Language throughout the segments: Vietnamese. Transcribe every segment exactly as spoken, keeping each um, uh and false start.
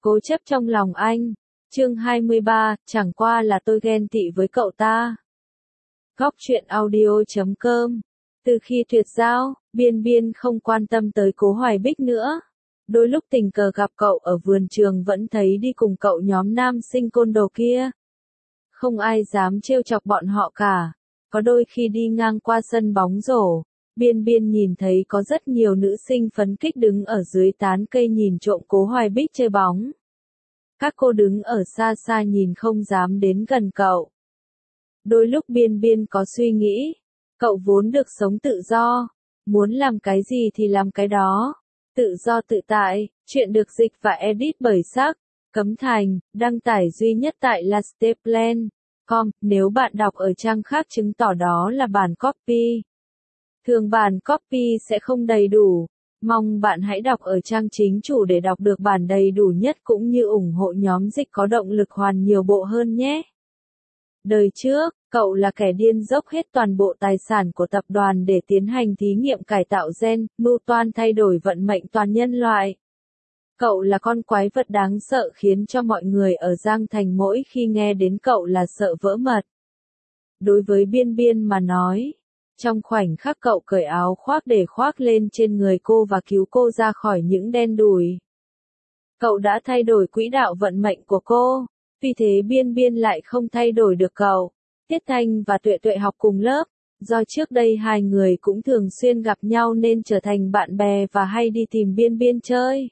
Cố chấp trong lòng anh. Chương hai mươi ba, chẳng qua là tôi ghen tị với cậu ta. Góc truyện audio chấm com. Từ khi tuyệt giao, Biên Biên không quan tâm tới Cố Hoài Bích nữa. Đôi lúc tình cờ gặp cậu ở vườn trường vẫn thấy đi cùng cậu nhóm nam sinh côn đồ kia. Không ai dám trêu chọc bọn họ cả. Có đôi khi đi ngang qua sân bóng rổ, Biên Biên nhìn thấy có rất nhiều nữ sinh phấn khích đứng ở dưới tán cây nhìn trộm Cố Hoài Bích chơi bóng. Các cô đứng ở xa xa nhìn không dám đến gần cậu. Đôi lúc Biên Biên có suy nghĩ, cậu vốn được sống tự do, muốn làm cái gì thì làm cái đó. Tự do tự tại, chuyện được dịch và edit bởi Sắc, Cấm Thành, đăng tải duy nhất tại lasteplan chấm com, nếu bạn đọc ở trang khác chứng tỏ đó là bản copy. Thường bản copy sẽ không đầy đủ, mong bạn hãy đọc ở trang chính chủ để đọc được bản đầy đủ nhất cũng như ủng hộ nhóm dịch có động lực hoàn nhiều bộ hơn nhé. Đời trước, cậu là kẻ điên dốc hết toàn bộ tài sản của tập đoàn để tiến hành thí nghiệm cải tạo gen, mưu toan thay đổi vận mệnh toàn nhân loại. Cậu là con quái vật đáng sợ khiến cho mọi người ở Giang Thành mỗi khi nghe đến cậu là sợ vỡ mật. Đối với Biên Biên mà nói, trong khoảnh khắc cậu cởi áo khoác để khoác lên trên người cô và cứu cô ra khỏi những đen đủi, cậu đã thay đổi quỹ đạo vận mệnh của cô, vì thế Biên Biên lại không thay đổi được cậu. Tiết Thanh và Tuệ Tuệ học cùng lớp, do trước đây hai người cũng thường xuyên gặp nhau nên trở thành bạn bè và hay đi tìm Biên Biên chơi.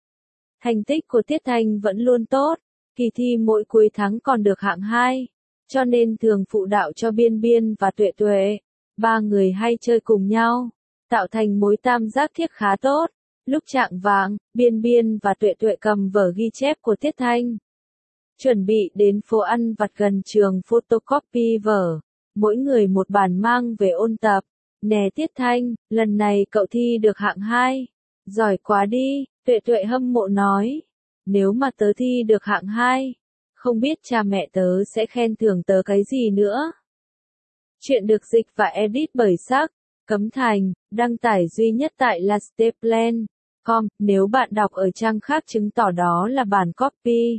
Thành tích của Tiết Thanh vẫn luôn tốt, kỳ thi mỗi cuối tháng còn được hạng hai, cho nên thường phụ đạo cho Biên Biên và Tuệ Tuệ. Ba người hay chơi cùng nhau, tạo thành mối tam giác thiết khá tốt. Lúc chạng vạng, Biên Biên và Tuệ Tuệ cầm vở ghi chép của Tiết Thanh, chuẩn bị đến phố ăn vặt gần trường photocopy vở, mỗi người một bản mang về ôn tập. Nè Tiết Thanh, lần này cậu thi được hạng hai, giỏi quá đi, Tuệ Tuệ hâm mộ nói. Nếu mà tớ thi được hạng hai, không biết cha mẹ tớ sẽ khen thưởng tớ cái gì nữa. Chuyện được dịch và edit bởi Sắc, Cấm Thành, đăng tải duy nhất tại lasteplan chấm com, nếu bạn đọc ở trang khác chứng tỏ đó là bản copy.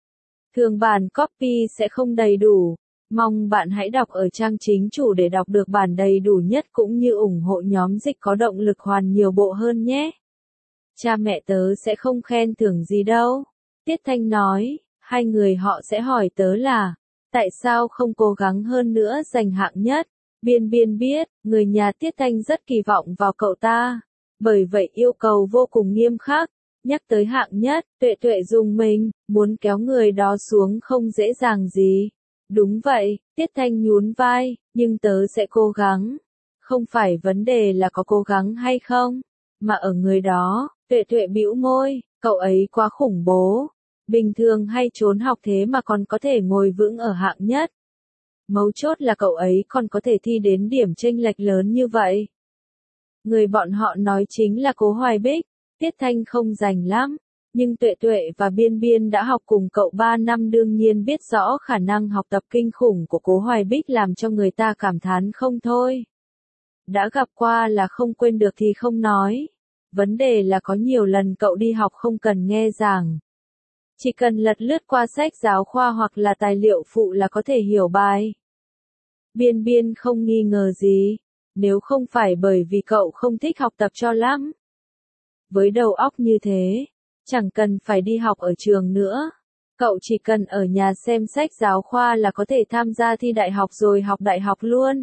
Thường bản copy sẽ không đầy đủ, mong bạn hãy đọc ở trang chính chủ để đọc được bản đầy đủ nhất cũng như ủng hộ nhóm dịch có động lực hoàn nhiều bộ hơn nhé. Cha mẹ tớ sẽ không khen thưởng gì đâu. Tiết Thanh nói, hai người họ sẽ hỏi tớ là, tại sao không cố gắng hơn nữa giành hạng nhất. Biên Biên biết, người nhà Tiết Thanh rất kỳ vọng vào cậu ta, bởi vậy yêu cầu vô cùng nghiêm khắc. Nhắc tới hạng nhất, Tuệ Tuệ dùng mình, muốn kéo người đó xuống không dễ dàng gì. Đúng vậy, Tiết Thanh nhún vai, nhưng tớ sẽ cố gắng. Không phải vấn đề là có cố gắng hay không, mà ở người đó. Tuệ Tuệ bĩu môi, cậu ấy quá khủng bố. Bình thường hay trốn học thế mà còn có thể ngồi vững ở hạng nhất. Mấu chốt là cậu ấy còn có thể thi đến điểm chênh lệch lớn như vậy. Người bọn họ nói chính là Cố Hoài Bích. Tiết Thanh không rành lắm, nhưng Tuệ Tuệ và Biên Biên đã học cùng cậu ba năm đương nhiên biết rõ khả năng học tập kinh khủng của Cố Hoài Bích làm cho người ta cảm thán không thôi. Đã gặp qua là không quên được thì không nói. Vấn đề là có nhiều lần cậu đi học không cần nghe giảng. Chỉ cần lật lướt qua sách giáo khoa hoặc là tài liệu phụ là có thể hiểu bài. Biên Biên không nghi ngờ gì, nếu không phải bởi vì cậu không thích học tập cho lắm. Với đầu óc như thế, chẳng cần phải đi học ở trường nữa. Cậu chỉ cần ở nhà xem sách giáo khoa là có thể tham gia thi đại học rồi học đại học luôn.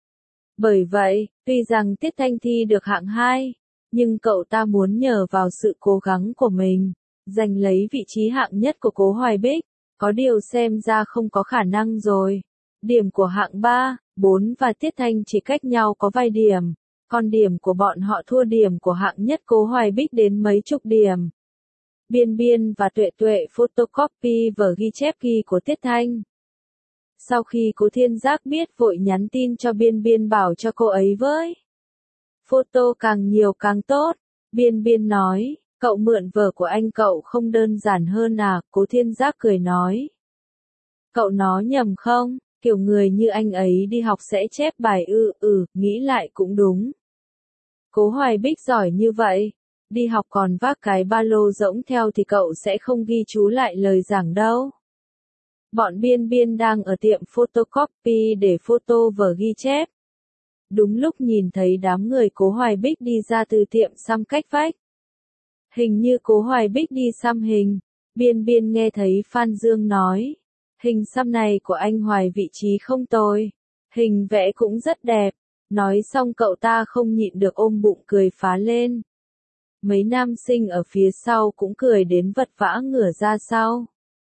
Bởi vậy, tuy rằng Tiết Thanh thi được hạng hai, nhưng cậu ta muốn nhờ vào sự cố gắng của mình, giành lấy vị trí hạng nhất của Cố Hoài Bích. Có điều xem ra không có khả năng rồi. Điểm của hạng ba, bốn và Tiết Thanh chỉ cách nhau có vài điểm. Còn điểm của bọn họ thua điểm của hạng nhất Cố Hoài Bích đến mấy chục điểm. Biên Biên và Tuệ Tuệ photocopy vở ghi chép ghi của Tiết Thanh. Sau khi Cố Thiên Giác biết vội nhắn tin cho Biên Biên bảo cho cô ấy với. Photo càng nhiều càng tốt. Biên Biên nói, cậu mượn vở của anh cậu không đơn giản hơn à, Cố Thiên Giác cười nói. Cậu nói nhầm không, kiểu người như anh ấy đi học sẽ chép bài ư, ừ, nghĩ lại cũng đúng. Cố Hoài Bích giỏi như vậy, đi học còn vác cái ba lô rỗng theo thì cậu sẽ không ghi chú lại lời giảng đâu. Bọn Biên Biên đang ở tiệm photocopy để photo vở ghi chép. Đúng lúc nhìn thấy đám người Cố Hoài Bích đi ra từ tiệm xăm cách vách. Hình như Cố Hoài Bích đi xăm hình, Biên Biên nghe thấy Phan Dương nói. Hình xăm này của anh Hoài vị trí không tồi, hình vẽ cũng rất đẹp. Nói xong cậu ta không nhịn được ôm bụng cười phá lên. Mấy nam sinh ở phía sau cũng cười đến vật vã ngửa ra sau.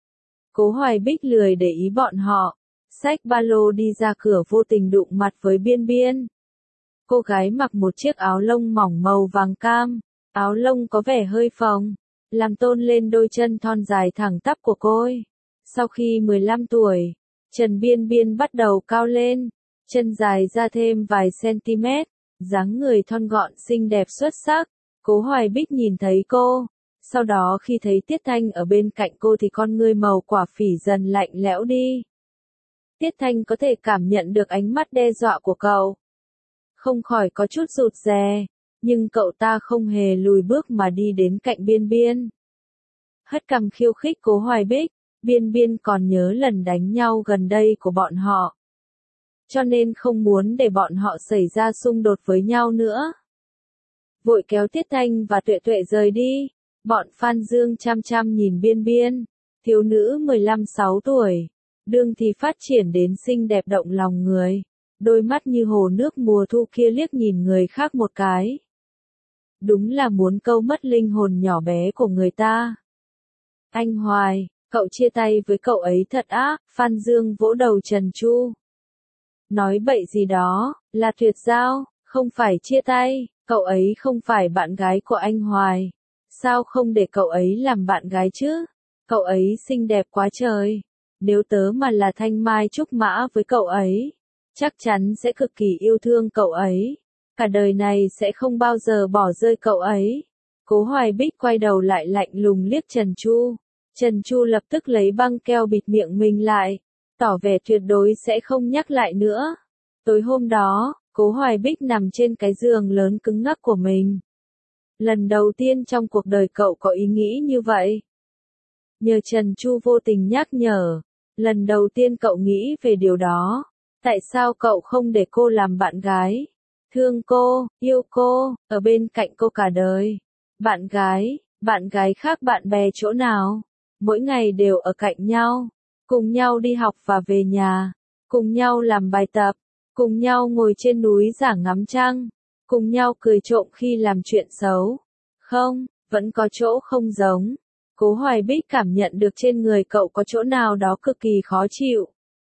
Cố Hoài Bích lười để ý bọn họ, xách ba lô đi ra cửa vô tình đụng mặt với Biên Biên. Cô gái mặc một chiếc áo lông mỏng màu vàng cam, áo lông có vẻ hơi phồng, làm tôn lên đôi chân thon dài thẳng tắp của cô ấy. Sau khi mười lăm tuổi, Trần Biên Biên bắt đầu cao lên, chân dài ra thêm vài cm, dáng người thon gọn xinh đẹp xuất sắc. Cố Hoài Bích nhìn thấy cô, sau đó khi thấy Tiết Thanh ở bên cạnh cô thì con ngươi màu quả phỉ dần lạnh lẽo đi. Tiết Thanh có thể cảm nhận được ánh mắt đe dọa của cậu. Không khỏi có chút rụt rè, nhưng cậu ta không hề lùi bước mà đi đến cạnh Biên Biên. Hất cằm khiêu khích Cố Hoài Bích, Biên Biên còn nhớ lần đánh nhau gần đây của bọn họ. Cho nên không muốn để bọn họ xảy ra xung đột với nhau nữa. Vội kéo Tiết Thanh và Tuệ Tuệ rời đi. Bọn Phan Dương chăm chăm nhìn Biên Biên, thiếu nữ mười lăm sáu tuổi, đương thì phát triển đến xinh đẹp động lòng người, đôi mắt như hồ nước mùa thu kia liếc nhìn người khác một cái. Đúng là muốn câu mất linh hồn nhỏ bé của người ta. Anh Hoài, cậu chia tay với cậu ấy thật ác, Phan Dương vỗ đầu Trần Chu. Nói bậy gì đó, là tuyệt giao, không phải chia tay, cậu ấy không phải bạn gái của anh Hoài. Sao không để cậu ấy làm bạn gái chứ? Cậu ấy xinh đẹp quá trời. Nếu tớ mà là thanh mai trúc mã với cậu ấy, chắc chắn sẽ cực kỳ yêu thương cậu ấy. Cả đời này sẽ không bao giờ bỏ rơi cậu ấy. Cố Hoài Bích quay đầu lại lạnh lùng liếc Trần Chu. Trần Chu lập tức lấy băng keo bịt miệng mình lại, tỏ vẻ tuyệt đối sẽ không nhắc lại nữa. Tối hôm đó, Cố Hoài Bích nằm trên cái giường lớn cứng ngắc của mình. Lần đầu tiên trong cuộc đời cậu có ý nghĩ như vậy. Nhờ Trần Chu vô tình nhắc nhở, lần đầu tiên cậu nghĩ về điều đó. Tại sao cậu không để cô làm bạn gái? Thương cô, yêu cô, ở bên cạnh cô cả đời. Bạn gái, bạn gái khác bạn bè chỗ nào? Mỗi ngày đều ở cạnh nhau, cùng nhau đi học và về nhà, cùng nhau làm bài tập, cùng nhau ngồi trên núi giả ngắm trăng, cùng nhau cười trộm khi làm chuyện xấu. Không, vẫn có chỗ không giống. Cố Hoài Bích cảm nhận được trên người cậu có chỗ nào đó cực kỳ khó chịu.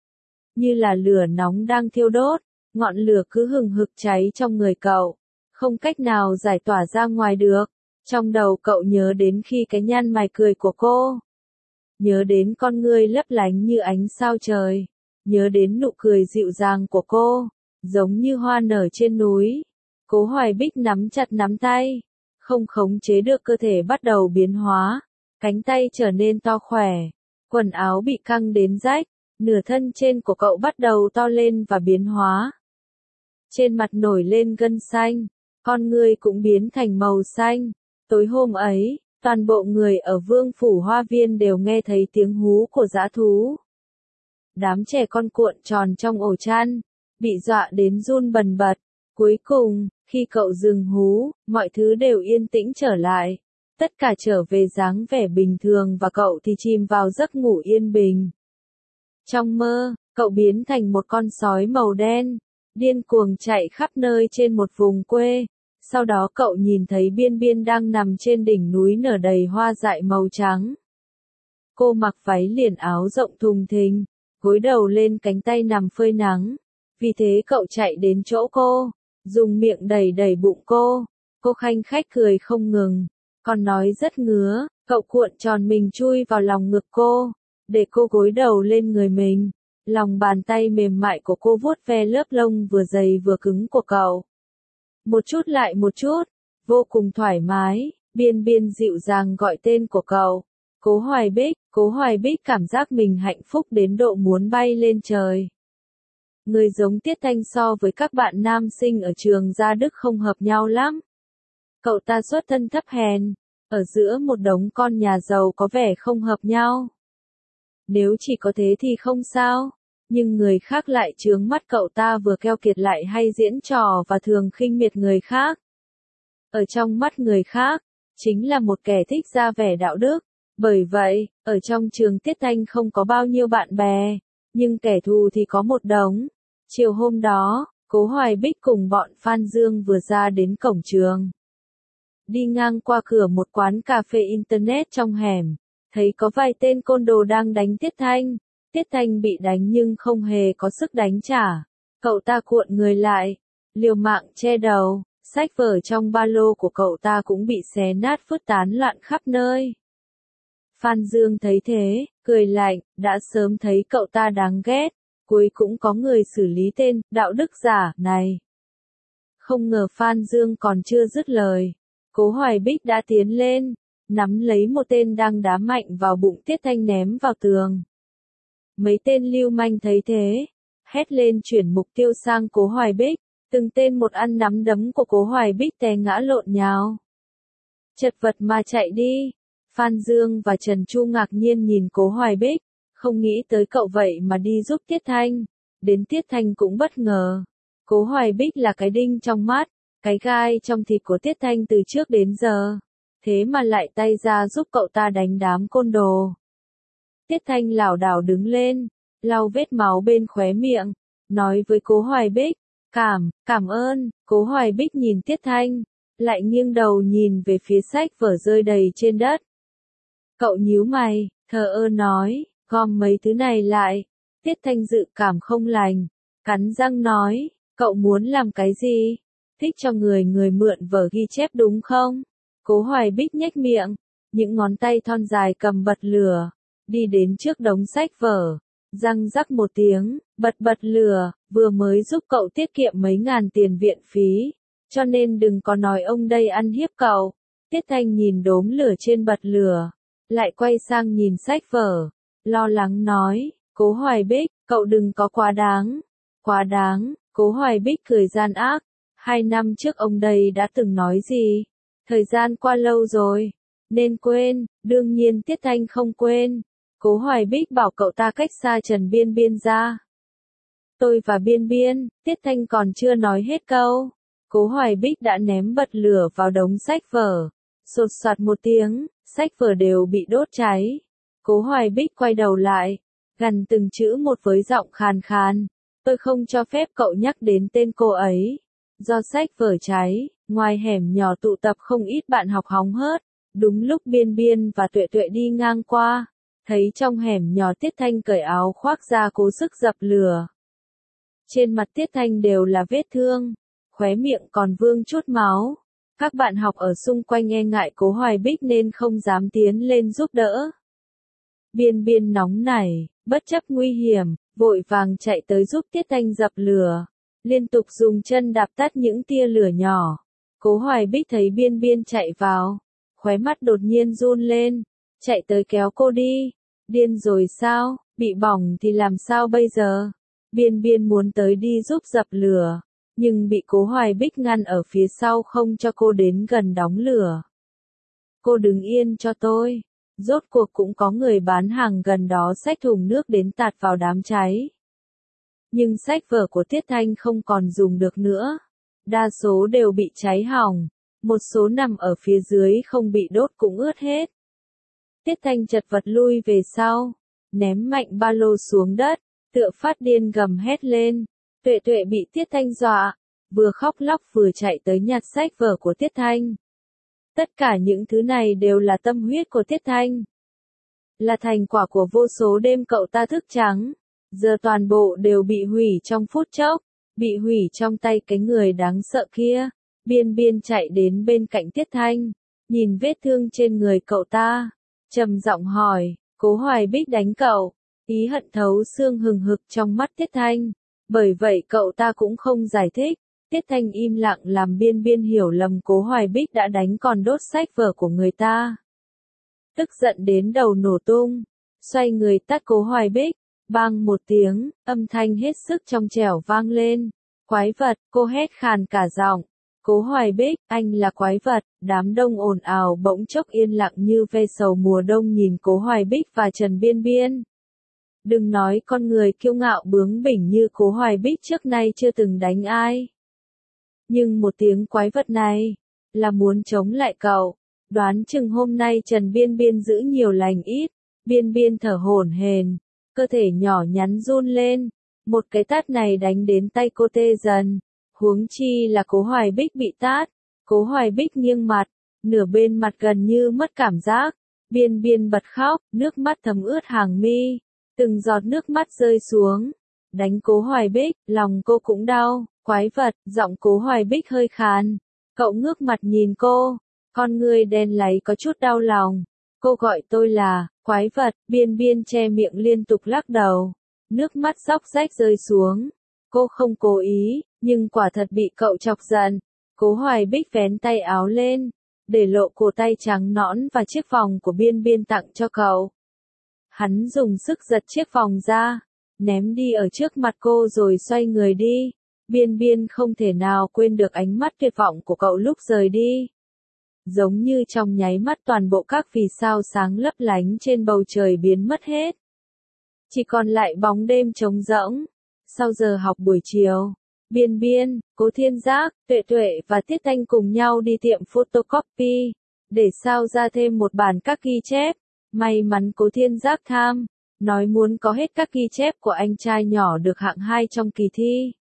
Như là lửa nóng đang thiêu đốt, ngọn lửa cứ hừng hực cháy trong người cậu, không cách nào giải tỏa ra ngoài được. Trong đầu cậu nhớ đến khi cái nhăn mày cười của cô. Nhớ đến con ngươi lấp lánh như ánh sao trời. Nhớ đến nụ cười dịu dàng của cô, giống như hoa nở trên núi. Cố Hoài Bích nắm chặt nắm tay, không khống chế được cơ thể bắt đầu biến hóa. Cánh tay trở nên to khỏe, quần áo bị căng đến rách, nửa thân trên của cậu bắt đầu to lên và biến hóa. Trên mặt nổi lên gân xanh, con người cũng biến thành màu xanh. Tối hôm ấy, toàn bộ người ở Vương Phủ Hoa Viên đều nghe thấy tiếng hú của dã thú. Đám trẻ con cuộn tròn trong ổ chăn, bị dọa đến run bần bật. Cuối cùng, khi cậu dừng hú, mọi thứ đều yên tĩnh trở lại. Tất cả trở về dáng vẻ bình thường và cậu thì chìm vào giấc ngủ yên bình. Trong mơ, cậu biến thành một con sói màu đen, điên cuồng chạy khắp nơi trên một vùng quê. Sau đó cậu nhìn thấy Biên Biên đang nằm trên đỉnh núi nở đầy hoa dại màu trắng. Cô mặc váy liền áo rộng thùng thình, gối đầu lên cánh tay nằm phơi nắng. Vì thế cậu chạy đến chỗ cô, dùng miệng đẩy đẩy bụng cô. Cô khanh khách cười không ngừng, còn nói rất ngứa. Cậu cuộn tròn mình chui vào lòng ngực cô, để cô gối đầu lên người mình. Lòng bàn tay mềm mại của cô vuốt ve lớp lông vừa dày vừa cứng của cậu. Một chút lại một chút, vô cùng thoải mái. Biên Biên dịu dàng gọi tên của cậu. Cố Hoài Bích, Cố Hoài Bích cảm giác mình hạnh phúc đến độ muốn bay lên trời. Người giống Tiết Thanh so với các bạn nam sinh ở trường Gia Đức không hợp nhau lắm. Cậu ta xuất thân thấp hèn, ở giữa một đống con nhà giàu có vẻ không hợp nhau. Nếu chỉ có thế thì không sao, nhưng người khác lại chướng mắt cậu ta vừa keo kiệt lại hay diễn trò và thường khinh miệt người khác. Ở trong mắt người khác, chính là một kẻ thích ra vẻ đạo đức. Bởi vậy, ở trong trường Tiết Thanh không có bao nhiêu bạn bè, nhưng kẻ thù thì có một đống. Chiều hôm đó, Cố Hoài Bích cùng bọn Phan Dương vừa ra đến cổng trường. Đi ngang qua cửa một quán cà phê internet trong hẻm, thấy có vài tên côn đồ đang đánh Tiết Thanh. Tiết Thanh bị đánh nhưng không hề có sức đánh trả. Cậu ta cuộn người lại, liều mạng che đầu, sách vở trong ba lô của cậu ta cũng bị xé nát vứt tán loạn khắp nơi. Phan Dương thấy thế, cười lạnh, đã sớm thấy cậu ta đáng ghét, cuối cũng có người xử lý tên đạo đức giả này. Không ngờ Phan Dương còn chưa dứt lời, Cố Hoài Bích đã tiến lên, nắm lấy một tên đang đá mạnh vào bụng Tiết Thanh ném vào tường. Mấy tên lưu manh thấy thế, hét lên chuyển mục tiêu sang Cố Hoài Bích, từng tên một ăn nắm đấm của Cố Hoài Bích té ngã lộn nhào. Chật vật mà chạy đi. Phan Dương và Trần Chu ngạc nhiên nhìn Cố Hoài Bích, không nghĩ tới cậu vậy mà đi giúp Tiết Thanh. Đến Tiết Thanh cũng bất ngờ. Cố Hoài Bích là cái đinh trong mắt, cái gai trong thịt của Tiết Thanh từ trước đến giờ. Thế mà lại tay ra giúp cậu ta đánh đám côn đồ. Tiết Thanh lảo đảo đứng lên, lau vết máu bên khóe miệng, nói với Cố Hoài Bích, cảm, cảm ơn. Cố Hoài Bích nhìn Tiết Thanh, lại nghiêng đầu nhìn về phía sách vở rơi đầy trên đất. Cậu nhíu mày, thờ ơ nói, gom mấy thứ này lại. Tiết Thanh dự cảm không lành, cắn răng nói, cậu muốn làm cái gì? Thích cho người người mượn vở ghi chép đúng không? Cố Hoài Bích nhếch miệng, những ngón tay thon dài cầm bật lửa, đi đến trước đống sách vở, răng rắc một tiếng, bật bật lửa, vừa mới giúp cậu tiết kiệm mấy ngàn tiền viện phí, cho nên đừng có nói ông đây ăn hiếp cậu. Tiết Thanh nhìn đốm lửa trên bật lửa, lại quay sang nhìn sách vở, lo lắng nói, Cố Hoài Bích, cậu đừng có quá đáng, quá đáng. Cố Hoài Bích cười gian ác, hai năm trước ông đây đã từng nói gì, thời gian qua lâu rồi, nên quên. Đương nhiên Tiết Thanh không quên. Cố Hoài Bích bảo cậu ta cách xa Trần Biên Biên ra. Tôi và Biên Biên. Tiết Thanh còn chưa nói hết câu, Cố Hoài Bích đã ném bật lửa vào đống sách vở, sột soạt một tiếng, sách vở đều bị đốt cháy. Cố Hoài Bích quay đầu lại, gằn từng chữ một với giọng khàn khàn, tôi không cho phép cậu nhắc đến tên cô ấy. Do sách vở cháy, ngoài hẻm nhỏ tụ tập không ít bạn học hóng hớt. Đúng lúc Biên Biên và Tuệ Tuệ đi ngang qua, thấy trong hẻm nhỏ Tiết Thanh cởi áo khoác ra cố sức dập lửa. Trên mặt Tiết Thanh đều là vết thương, khóe miệng còn vương chút máu. Các bạn học ở xung quanh e ngại Cố Hoài Bích nên không dám tiến lên giúp đỡ. Biên Biên nóng nảy, bất chấp nguy hiểm, vội vàng chạy tới giúp Tiết Thanh dập lửa, liên tục dùng chân đạp tắt những tia lửa nhỏ. Cố Hoài Bích thấy Biên Biên chạy vào, khóe mắt đột nhiên run lên, chạy tới kéo cô đi. Điên rồi sao, bị bỏng thì làm sao bây giờ? Biên Biên muốn tới đi giúp dập lửa, nhưng bị Cố Hoài Bích ngăn ở phía sau không cho cô đến gần đóng lửa. Cô đứng yên cho tôi. Rốt cuộc cũng có người bán hàng gần đó xách thùng nước đến tạt vào đám cháy. Nhưng sách vở của Tiết Thanh không còn dùng được nữa. Đa số đều bị cháy hỏng, một số nằm ở phía dưới không bị đốt cũng ướt hết. Tiết Thanh chật vật lui về sau, ném mạnh ba lô xuống đất, tựa phát điên gầm hét lên. Tuệ Tuệ bị Tiết Thanh dọa, vừa khóc lóc vừa chạy tới nhặt sách vở của Tiết Thanh. Tất cả những thứ này đều là tâm huyết của Tiết Thanh, là thành quả của vô số đêm cậu ta thức trắng, giờ toàn bộ đều bị hủy trong phút chốc, bị hủy trong tay cái người đáng sợ kia. Biên Biên chạy đến bên cạnh Tiết Thanh, nhìn vết thương trên người cậu ta, trầm giọng hỏi, Cố Hoài Bích đánh cậu? Ý hận thấu xương hừng hực trong mắt Tiết Thanh, bởi vậy cậu ta cũng không giải thích. Tiết Thanh im lặng làm Biên Biên hiểu lầm Cố Hoài Bích đã đánh còn đốt sách vở của người ta. Tức giận đến đầu nổ tung, xoay người tát Cố Hoài Bích, bang một tiếng, âm thanh hết sức trong trẻo vang lên. Quái vật, cô hét khàn cả giọng, Cố Hoài Bích, anh là quái vật, đám đông ồn ào bỗng chốc yên lặng như ve sầu mùa đông nhìn Cố Hoài Bích và Trần Biên Biên. Đừng nói con người kiêu ngạo bướng bỉnh như Cố Hoài Bích trước nay chưa từng đánh ai. Nhưng một tiếng quái vật này, là muốn chống lại cậu. Đoán chừng hôm nay Trần Biên Biên giữ nhiều lành ít, Biên Biên thở hổn hển, cơ thể nhỏ nhắn run lên, một cái tát này đánh đến tay cô tê dần, huống chi là Cố Hoài Bích bị tát. Cố Hoài Bích nghiêng mặt, nửa bên mặt gần như mất cảm giác, Biên Biên bật khóc, nước mắt thấm ướt hàng mi, từng giọt nước mắt rơi xuống, đánh Cố Hoài Bích, lòng cô cũng đau, quái vật, giọng Cố Hoài Bích hơi khàn, cậu ngước mặt nhìn cô, con ngươi đen láy có chút đau lòng, cô gọi tôi là, quái vật, Biên Biên che miệng liên tục lắc đầu, nước mắt róc rách rơi xuống, cô không cố ý, nhưng quả thật bị cậu chọc giận, Cố Hoài Bích vén tay áo lên, để lộ cổ tay trắng nõn và chiếc vòng của Biên Biên tặng cho cậu. Hắn dùng sức giật chiếc vòng ra, ném đi ở trước mặt cô rồi xoay người đi. Biên Biên không thể nào quên được ánh mắt tuyệt vọng của cậu lúc rời đi. Giống như trong nháy mắt toàn bộ các vì sao sáng lấp lánh trên bầu trời biến mất hết. Chỉ còn lại bóng đêm trống rỗng. Sau giờ học buổi chiều, Biên Biên, Cố Thiên Giác, Tuệ Tuệ và Tiết Thanh cùng nhau đi tiệm photocopy, để sao ra thêm một bản các ghi chép. May mắn Cố Thiên Giác tham, nói muốn có hết các ghi chép của anh trai nhỏ được hạng hai trong kỳ thi.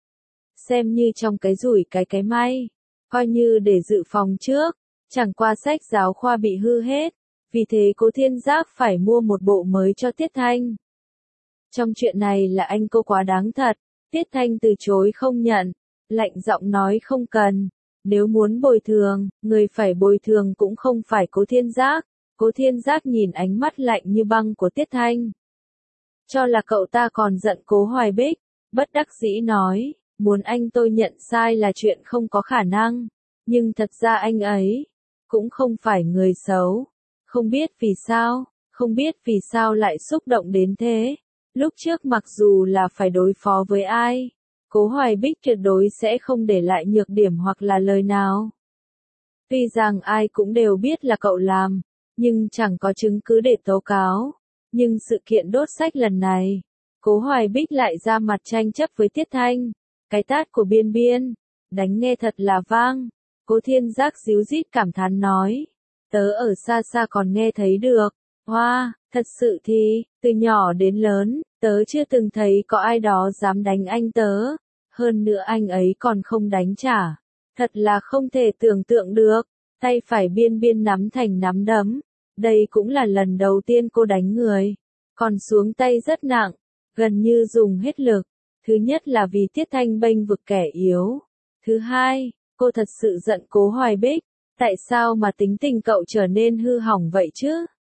Xem như trong cái rủi cái cái may, coi như để dự phòng trước, chẳng qua sách giáo khoa bị hư hết, vì thế Cố Thiên Giác phải mua một bộ mới cho Tiết Thanh. Trong chuyện này là anh cô quá đáng thật, Tiết Thanh từ chối không nhận, lạnh giọng nói không cần, nếu muốn bồi thường, người phải bồi thường cũng không phải Cố Thiên Giác. Cố Thiên Giác nhìn ánh mắt lạnh như băng của Tiết Thanh. Cho là cậu ta còn giận Cố Hoài Bích, bất đắc dĩ nói, muốn anh tôi nhận sai là chuyện không có khả năng, nhưng thật ra anh ấy cũng không phải người xấu. Không biết vì sao, không biết vì sao lại xúc động đến thế. Lúc trước mặc dù là phải đối phó với ai, Cố Hoài Bích tuyệt đối sẽ không để lại nhược điểm hoặc là lời nào. Tuy rằng ai cũng đều biết là cậu làm, nhưng chẳng có chứng cứ để tố cáo. Nhưng sự kiện đốt sách lần này, Cố Hoài Bích lại ra mặt tranh chấp với Tiết Thanh. Cái tát của Biên Biên, đánh nghe thật là vang. Cố Thiên Giác díu dít cảm thán nói, tớ ở xa xa còn nghe thấy được. Hoa, thật sự thì, từ nhỏ đến lớn, tớ chưa từng thấy có ai đó dám đánh anh tớ. Hơn nữa anh ấy còn không đánh trả. Thật là không thể tưởng tượng được. Tay phải Biên Biên nắm thành nắm đấm. Đây cũng là lần đầu tiên cô đánh người. Còn xuống tay rất nặng, gần như dùng hết lực. Thứ nhất là vì Tiết Thanh bênh vực kẻ yếu. Thứ hai, cô thật sự giận Cố Hoài Bích. Tại sao mà tính tình cậu trở nên hư hỏng vậy chứ?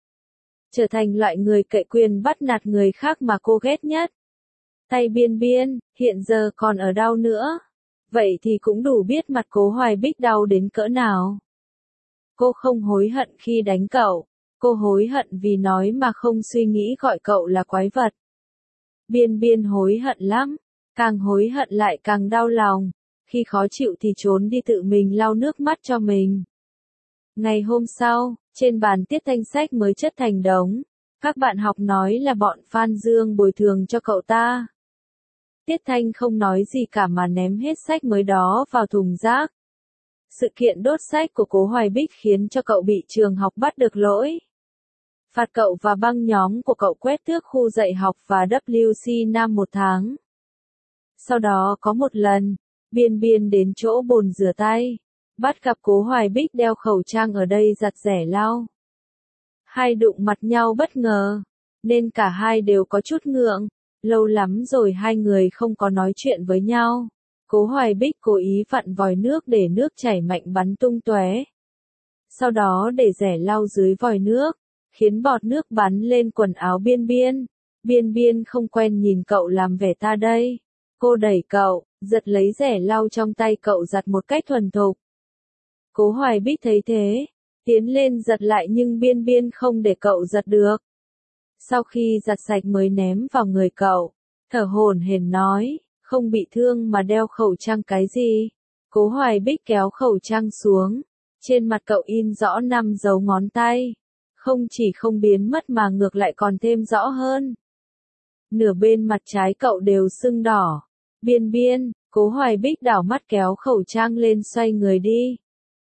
Trở thành loại người cậy quyền bắt nạt người khác mà cô ghét nhất. Tay Biên Biên, hiện giờ còn ở đau nữa. Vậy thì cũng đủ biết mặt Cố Hoài Bích đau đến cỡ nào. Cô không hối hận khi đánh cậu. Cô hối hận vì nói mà không suy nghĩ gọi cậu là quái vật. Biên Biên hối hận lắm. Càng hối hận lại càng đau lòng. Khi khó chịu thì trốn đi tự mình lau nước mắt cho mình. Ngày hôm sau, trên bàn Tiết Thanh sách mới chất thành đống. Các bạn học nói là bọn Phan Dương bồi thường cho cậu ta. Tiết Thanh không nói gì cả mà ném hết sách mới đó vào thùng rác. Sự kiện đốt sách của Cố Hoài Bích khiến cho cậu bị trường học bắt được lỗi. Phạt cậu và băng nhóm của cậu quét tước khu dạy học và W C Nam một tháng. Sau đó có một lần, Biên Biên đến chỗ bồn rửa tay, bắt gặp Cố Hoài Bích đeo khẩu trang ở đây giặt rẻ lau. Hai đụng mặt nhau bất ngờ, nên cả hai đều có chút ngượng. Lâu lắm rồi hai người không có nói chuyện với nhau. Cố Hoài Bích cố ý vặn vòi nước để nước chảy mạnh bắn tung tóe. Sau đó để rẻ lau dưới vòi nước, khiến bọt nước bắn lên quần áo Biên Biên. Biên Biên không quen nhìn cậu làm vẻ ta đây. Cô đẩy cậu, giật lấy rẻ lau trong tay cậu giặt một cách thuần thục. Cố Hoài Bích thấy thế, tiến lên giật lại nhưng Biên Biên không để cậu giật được. Sau khi giặt sạch mới ném vào người cậu, thở hổn hển nói, không bị thương mà đeo khẩu trang cái gì. Cố Hoài Bích kéo khẩu trang xuống. Trên mặt cậu in rõ năm dấu ngón tay. Không chỉ không biến mất mà ngược lại còn thêm rõ hơn. Nửa bên mặt trái cậu đều sưng đỏ. Biên Biên, Cố Hoài Bích đảo mắt kéo khẩu trang lên xoay người đi.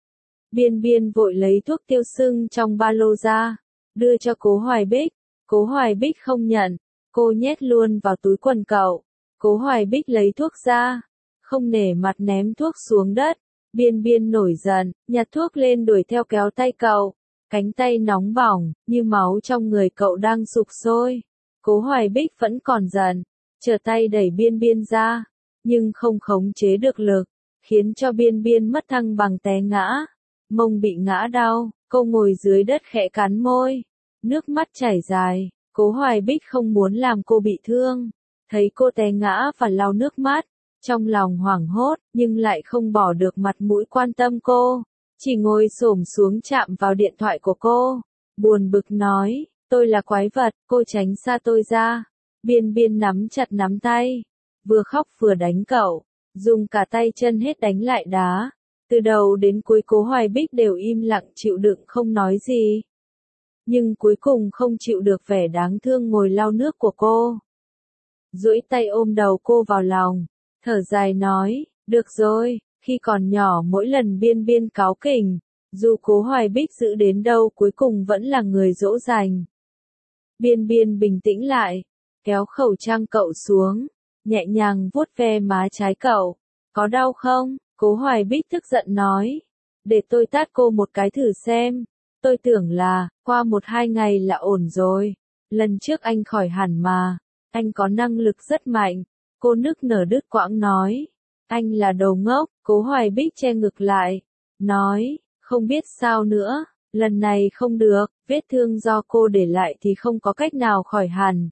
Biên Biên vội lấy thuốc tiêu sưng trong ba lô ra, đưa cho Cố Hoài Bích. Cố Hoài Bích không nhận, cô nhét luôn vào túi quần cậu. Cố Hoài Bích lấy thuốc ra, không nể mặt ném thuốc xuống đất. Biên Biên nổi giận, nhặt thuốc lên đuổi theo kéo tay cậu. Cánh tay nóng bỏng, như máu trong người cậu đang sục sôi. Cố Hoài Bích vẫn còn giận, trở tay đẩy Biên Biên ra, nhưng không khống chế được lực, khiến cho Biên Biên mất thăng bằng té ngã. Mông bị ngã đau, cô ngồi dưới đất khẽ cắn môi, nước mắt chảy dài. Cố Hoài Bích không muốn làm cô bị thương, thấy cô té ngã và lau nước mắt, trong lòng hoảng hốt, nhưng lại không bỏ được mặt mũi quan tâm cô, chỉ ngồi xổm xuống chạm vào điện thoại của cô, buồn bực nói, tôi là quái vật, cô tránh xa tôi ra. Biên Biên nắm chặt nắm tay, vừa khóc vừa đánh cậu, dùng cả tay chân hết đánh lại đá. Từ đầu đến cuối Cố Hoài Bích đều im lặng chịu đựng không nói gì. Nhưng cuối cùng không chịu được vẻ đáng thương ngồi lau nước của cô. Duỗi tay ôm đầu cô vào lòng, thở dài nói, được rồi, khi còn nhỏ mỗi lần Biên Biên cáu kỉnh, dù Cố Hoài Bích giữ đến đâu cuối cùng vẫn là người dỗ dành. Biên Biên bình tĩnh lại, kéo khẩu trang cậu xuống, nhẹ nhàng vuốt ve má trái cậu. Có đau không? Cố Hoài Bích tức giận nói. Để tôi tát cô một cái thử xem. Tôi tưởng là, qua một hai ngày là ổn rồi. Lần trước anh khỏi hẳn mà. Anh có năng lực rất mạnh. Cô nức nở đứt quãng nói. Anh là đồ ngốc. Cố Hoài Bích che ngực lại. Nói, không biết sao nữa. Lần này không được, vết thương do cô để lại thì không có cách nào khỏi hẳn.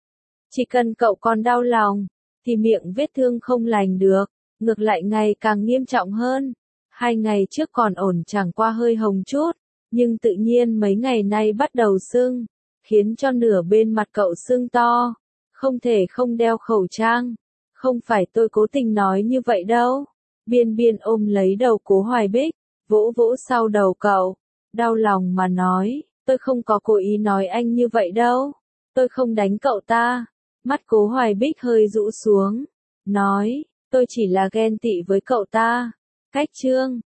Chỉ cần cậu còn đau lòng, thì miệng vết thương không lành được, ngược lại ngày càng nghiêm trọng hơn. Hai ngày trước còn ổn chẳng qua hơi hồng chút, nhưng tự nhiên mấy ngày nay bắt đầu sưng, khiến cho nửa bên mặt cậu sưng to, không thể không đeo khẩu trang. Không phải tôi cố tình nói như vậy đâu. Biên Biên ôm lấy đầu Cố Hoài Bích, vỗ vỗ sau đầu cậu, đau lòng mà nói, tôi không có cố ý nói anh như vậy đâu, tôi không đánh cậu ta. Mắt Cố Hoài Bích hơi rũ xuống, nói, tôi chỉ là ghen tị với cậu ta. Cách chương